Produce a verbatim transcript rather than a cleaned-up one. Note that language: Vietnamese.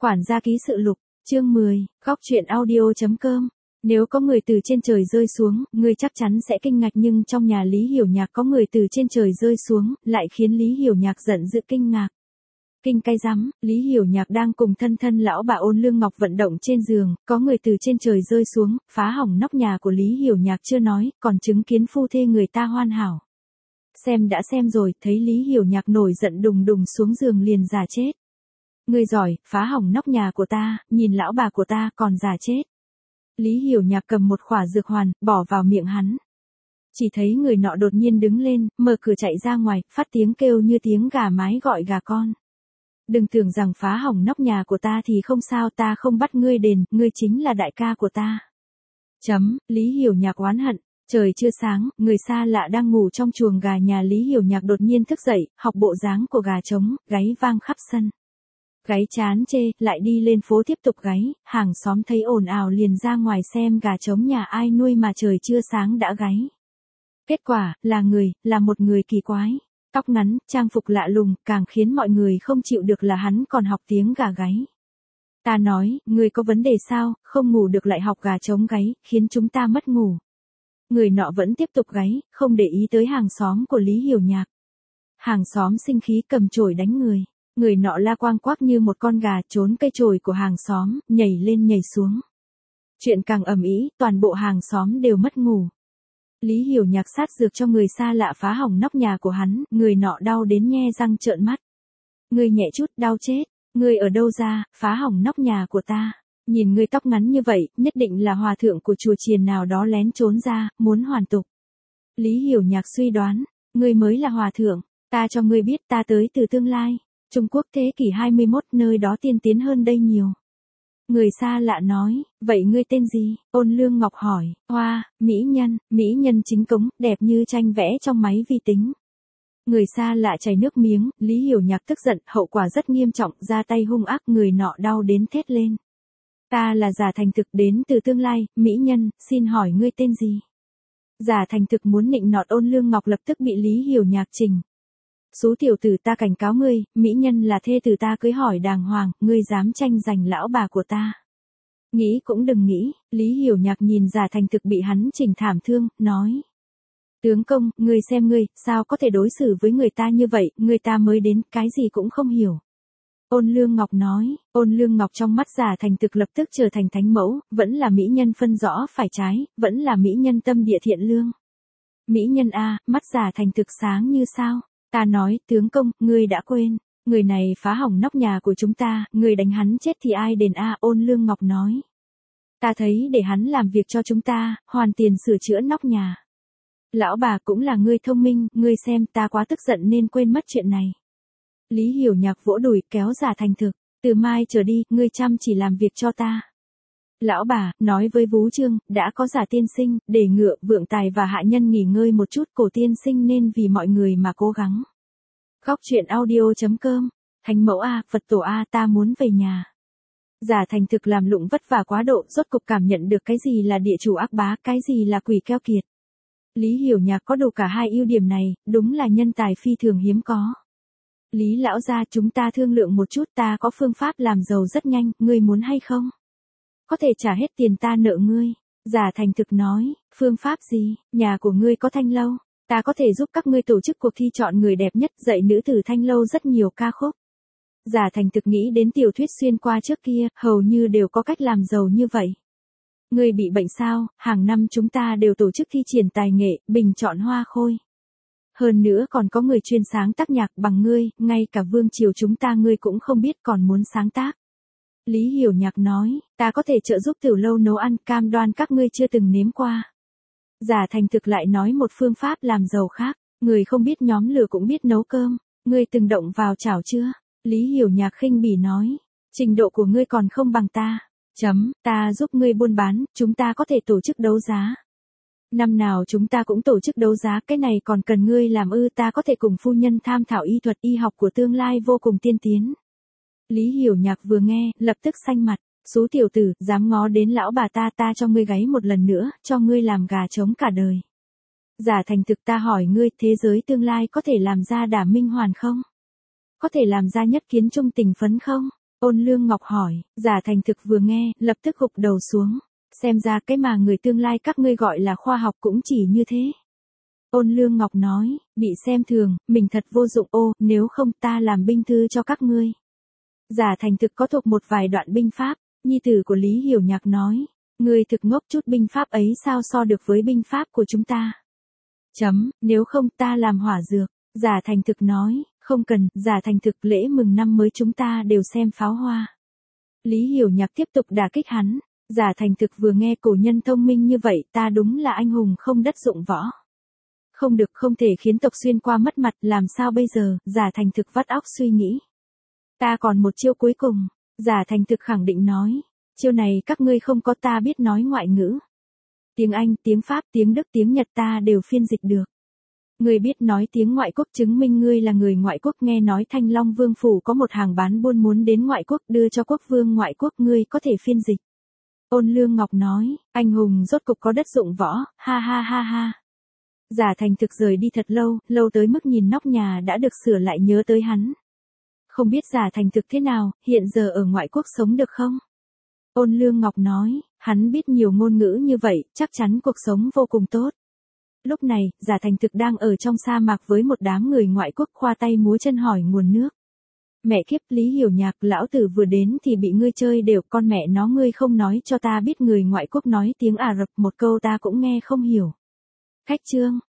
Quản gia ký sự lục, chương mười, góc truyện audio.com. Nếu có người từ trên trời rơi xuống, ngươi chắc chắn sẽ kinh ngạc, nhưng trong nhà Lý Hiểu Nhạc có người từ trên trời rơi xuống, lại khiến Lý Hiểu Nhạc giận dữ kinh ngạc. Kinh cái rắm, Lý Hiểu Nhạc đang cùng thân thân lão bà Ôn Lương Ngọc vận động trên giường, có người từ trên trời rơi xuống, phá hỏng nóc nhà của Lý Hiểu Nhạc chưa nói, còn chứng kiến phu thê người ta hoàn hảo. Xem đã xem rồi, thấy Lý Hiểu Nhạc nổi giận đùng đùng xuống giường liền giả chết. Ngươi giỏi, phá hỏng nóc nhà của ta, nhìn lão bà của ta còn giả chết. Lý Hiểu Nhạc cầm một khỏa dược hoàn, bỏ vào miệng hắn. Chỉ thấy người nọ đột nhiên đứng lên, mở cửa chạy ra ngoài, phát tiếng kêu như tiếng gà mái gọi gà con. Đừng tưởng rằng phá hỏng nóc nhà của ta thì không sao, ta không bắt ngươi đền, ngươi chính là đại ca của ta. Chấm, Lý Hiểu Nhạc oán hận. Trời chưa sáng, người xa lạ đang ngủ trong chuồng gà nhà Lý Hiểu Nhạc đột nhiên thức dậy, học bộ dáng của gà trống, gáy vang khắp sân. Gáy chán chê, lại đi lên phố tiếp tục gáy, hàng xóm thấy ồn ào liền ra ngoài xem gà trống nhà ai nuôi mà trời chưa sáng đã gáy. Kết quả, là người, là một người kỳ quái. Tóc ngắn, trang phục lạ lùng, càng khiến mọi người không chịu được là hắn còn học tiếng gà gáy. Ta nói, người có vấn đề sao, không ngủ được lại học gà trống gáy, khiến chúng ta mất ngủ. Người nọ vẫn tiếp tục gáy, không để ý tới hàng xóm của Lý Hiểu Nhạc. Hàng xóm sinh khí cầm chổi đánh người. Người nọ la quang quác như một con gà trốn cây chổi của hàng xóm, nhảy lên nhảy xuống. Chuyện càng ầm ĩ, toàn bộ hàng xóm đều mất ngủ. Lý Hiểu Nhạc sát dược cho người xa lạ phá hỏng nóc nhà của hắn, người nọ đau đến nhe răng trợn mắt. Ngươi nhẹ chút, đau chết, ngươi ở đâu ra, phá hỏng nóc nhà của ta. Nhìn ngươi tóc ngắn như vậy, nhất định là hòa thượng của chùa chiền nào đó lén trốn ra, muốn hoàn tục. Lý Hiểu Nhạc suy đoán, ngươi mới là hòa thượng, ta cho ngươi biết ta tới từ tương lai. Trung Quốc thế kỷ hai mươi mốt, nơi đó tiên tiến hơn đây nhiều. Người xa lạ nói, vậy ngươi tên gì? Ôn Lương Ngọc hỏi, Hoa, mỹ nhân, mỹ nhân chính cống, đẹp như tranh vẽ trong máy vi tính. Người xa lạ chảy nước miếng, Lý Hiểu Nhạc tức giận, hậu quả rất nghiêm trọng, ra tay hung ác, người nọ đau đến thét lên. Ta là Giả Thành Thực đến từ tương lai, mỹ nhân, xin hỏi ngươi tên gì? Giả Thành Thực muốn nịnh nọt Ôn Lương Ngọc lập tức bị Lý Hiểu Nhạc chỉnh. Số tiểu tử, ta cảnh cáo ngươi, mỹ nhân là thê tử ta cưới hỏi đàng hoàng, ngươi dám tranh giành lão bà của ta. Nghĩ cũng đừng nghĩ, Lý Hiểu Nhạc nhìn Giả Thành Thực bị hắn chỉnh thảm thương, nói. Tướng công, ngươi xem ngươi, sao có thể đối xử với người ta như vậy, người ta mới đến, cái gì cũng không hiểu. Ôn Lương Ngọc nói, Ôn Lương Ngọc trong mắt Giả Thành Thực lập tức trở thành thánh mẫu, vẫn là mỹ nhân phân rõ phải trái, vẫn là mỹ nhân tâm địa thiện lương. Mỹ nhân a, mắt Giả Thành Thực sáng như sao. Ta nói, tướng công, ngươi đã quên, người này phá hỏng nóc nhà của chúng ta, người đánh hắn chết thì ai đền a? Ôn Lương Ngọc nói. Ta thấy để hắn làm việc cho chúng ta, hoàn tiền sửa chữa nóc nhà. Lão bà cũng là ngươi thông minh, ngươi xem ta quá tức giận nên quên mất chuyện này. Lý Hiểu Nhạc vỗ đùi kéo Giả Thành Thực, từ mai trở đi, ngươi chăm chỉ làm việc cho ta. Lão bà, nói với Vú Trương, đã có Giả tiên sinh, để ngựa, vượng tài và hạ nhân nghỉ ngơi một chút, Cổ tiên sinh nên vì mọi người mà cố gắng. Góc truyện audio.com, Thánh mẫu a, Phật tổ a, ta muốn về nhà. Giả Thành Thực làm lụng vất vả quá độ, rốt cục cảm nhận được cái gì là địa chủ ác bá, cái gì là quỷ keo kiệt. Lý Hiểu Nhạc có đủ cả hai ưu điểm này, đúng là nhân tài phi thường hiếm có. Lý lão gia, chúng ta thương lượng một chút, ta có phương pháp làm giàu rất nhanh, ngươi muốn hay không? Có thể trả hết tiền ta nợ ngươi. Giả Thành Thực nói, phương pháp gì, nhà của ngươi có thanh lâu, ta có thể giúp các ngươi tổ chức cuộc thi chọn người đẹp nhất, dạy nữ tử thanh lâu rất nhiều ca khúc. Giả Thành Thực nghĩ đến tiểu thuyết xuyên qua trước kia, hầu như đều có cách làm giàu như vậy. Ngươi bị bệnh sao, hàng năm chúng ta đều tổ chức thi triển tài nghệ, bình chọn hoa khôi. Hơn nữa còn có người chuyên sáng tác nhạc bằng ngươi, ngay cả vương triều chúng ta ngươi cũng không biết còn muốn sáng tác. Lý Hiểu Nhạc nói, ta có thể trợ giúp tiểu lâu nấu ăn, cam đoan các ngươi chưa từng nếm qua. Giả Thành Thực lại nói một phương pháp làm giàu khác, người không biết nhóm lửa cũng biết nấu cơm, ngươi từng động vào chảo chưa? Lý Hiểu Nhạc khinh bỉ nói, trình độ của ngươi còn không bằng ta. Chấm, ta giúp ngươi buôn bán, chúng ta có thể tổ chức đấu giá. Năm nào chúng ta cũng tổ chức đấu giá, cái này còn cần ngươi làm ư? Ta có thể cùng phu nhân tham thảo y thuật, y học của tương lai vô cùng tiên tiến. Lý Hiểu Nhạc vừa nghe, lập tức xanh mặt, số tiểu tử, dám ngó đến lão bà ta, ta cho ngươi gáy một lần nữa, cho ngươi làm gà trống cả đời. Giả Thành Thực, ta hỏi ngươi, thế giới tương lai có thể làm ra Đả Minh Hoàn không? Có thể làm ra Nhất Kiến Trung Tình Phấn không? Ôn Lương Ngọc hỏi, Giả Thành Thực vừa nghe, lập tức gục đầu xuống. Xem ra cái mà người tương lai các ngươi gọi là khoa học cũng chỉ như thế. Ôn Lương Ngọc nói, bị xem thường, mình thật vô dụng ô, nếu không ta làm binh thư cho các ngươi. Giả Thành Thực có thuộc một vài đoạn binh pháp, nhi tử của Lý Hiểu Nhạc nói, ngươi thực ngốc chút binh pháp ấy sao so được với binh pháp của chúng ta. Chấm, nếu không ta làm hỏa dược. Giả Thành Thực nói, không cần, Giả Thành Thực lễ mừng năm mới chúng ta đều xem pháo hoa. Lý Hiểu Nhạc tiếp tục đả kích hắn, Giả Thành Thực vừa nghe cổ nhân thông minh như vậy ta đúng là anh hùng không đất dụng võ. Không được, không thể khiến tộc Xuyên qua mất mặt, làm sao bây giờ, Giả Thành Thực vắt óc suy nghĩ. Ta còn một chiêu cuối cùng, Giả Thành Thực khẳng định nói, chiêu này các ngươi không có, ta biết nói ngoại ngữ. Tiếng Anh, tiếng Pháp, tiếng Đức, tiếng Nhật ta đều phiên dịch được. Ngươi biết nói tiếng ngoại quốc chứng minh ngươi là người ngoại quốc, nghe nói Thanh Long Vương phủ có một hàng bán buôn muốn đến ngoại quốc đưa cho quốc vương ngoại quốc, ngươi có thể phiên dịch. Ôn Lương Ngọc nói, anh hùng rốt cục có đất dụng võ, ha ha ha ha. Giả Thành Thực rời đi thật lâu, lâu tới mức nhìn nóc nhà đã được sửa lại nhớ tới hắn. Không biết Giả Thành Thực thế nào, hiện giờ ở ngoại quốc sống được không? Ôn Lương Ngọc nói, hắn biết nhiều ngôn ngữ như vậy, chắc chắn cuộc sống vô cùng tốt. Lúc này, Giả Thành Thực đang ở trong sa mạc với một đám người ngoại quốc khoa tay múa chân hỏi nguồn nước. Mẹ kiếp, Lý Hiểu Nhạc, lão tử vừa đến thì bị ngươi chơi đều, con mẹ nó ngươi không nói cho ta biết người ngoại quốc nói tiếng Ả Rập một câu ta cũng nghe không hiểu. Khách trương,